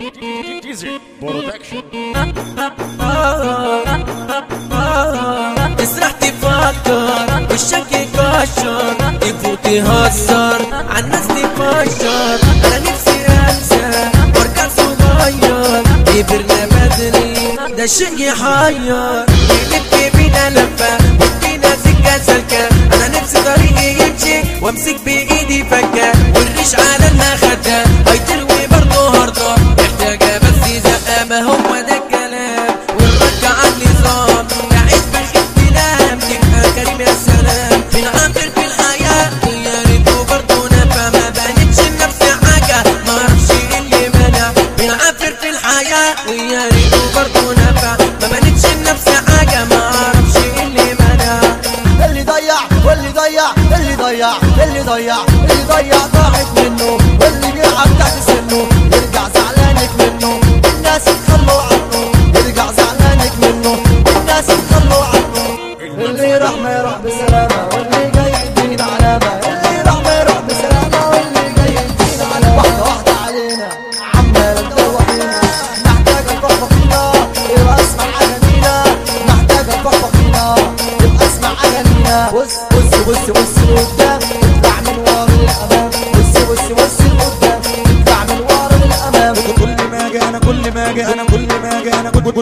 ديزل برودكشن. تسرح تفكر وشك يكشر يفوت يهزر عالناس تفشر. انا نفسي انسى وارجع صغير كبرنا بدري ده شيء يحير. نلف بينا لفه وفينا سكه سلكه. انا نفسي طريقي يمشي وامسك بايدي فكه والريش على المخده هيتروي برضه هرده محتاجه بس زقه. ما هو ده الكلام والرد على النظام. نعيش بخير تنام تبقى كريم يا سلام. بنعبر في الحياه يا ريته برضه نفع. ما بانتش لنفسي حاجه ما اعرفش اللي منع. بنعبر في الحياه ويا ريته برضه نفع. ما بانتش لنفسي حاجه ما اعرفش اللي منع. اللي ضيع واللي ضيع اللي ضيع اللي ضيع اللي ضيع ضاعت منه. واللي بيلعب تحت سنه يرجع زعلانك منه. الناس يتخلوا عنه يرجع زعلانك منه. الناس يتخلوا عنه. اللي راح ما يروح بسلامة واللي جاي يدينا علامة. اللي راح ما يروح بسلامة واللي جاي يدينا علامة. واحدة واحدة علينا عمالة تدوحينا. محتاجة تفخفخ فينا يبقى اسمع أغانينا. محتاجة تفخفخ فينا يبقى اسمع أغانينا. بص بص بص بص لقدام اطلع من ورا للأمام. بص بص بص لقدام اطلع من ورا للأمام. كل ما اجي انا كل ما اجي انا كل ما اجي انا كل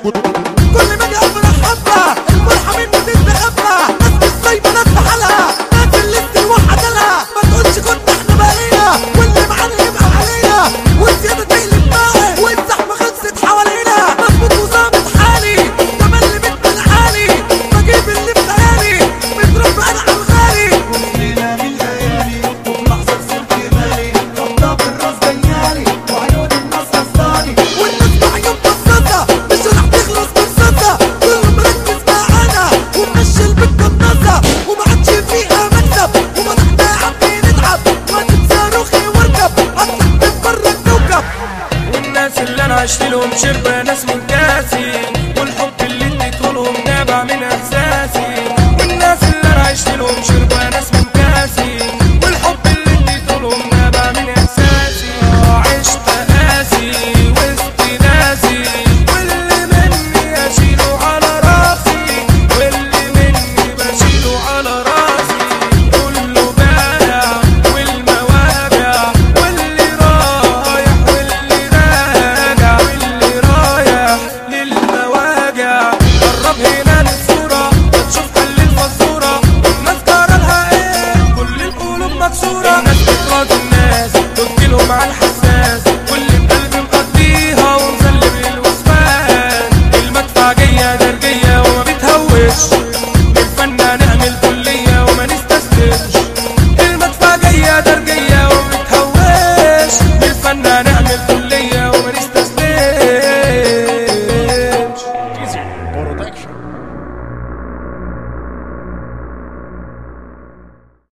ما اجي افرح حبه. الفرحه مني تستخبى. ناس مش سايبه ناس بحالها. ناس اللي توحد لها. ما تقولش كنا احنا بقينا واللي معانا يبقى علينا. والزياده تقلب معاه والزحمه خلصت حوالينا. مظبوط وظابط حالي تملي مثل حالي. بجيب اللي في خيالي متربى انا على الغالي. ليلة من ليالي وفي لحظة صرت غالي. خبطة بالراس جيالي وعيون الناس قصداني. والناس بعيون بصاصه مش رح تخلص برصاصه. كله مركز معانا ومشي البت الناصه. وما عادش فيها مكسب وفتحنا عمي نتعب. واجيب صاروخي واركب اطلع من برا الكوكب. والناس اللي انا عشت لهم شربة ناس من كاسي.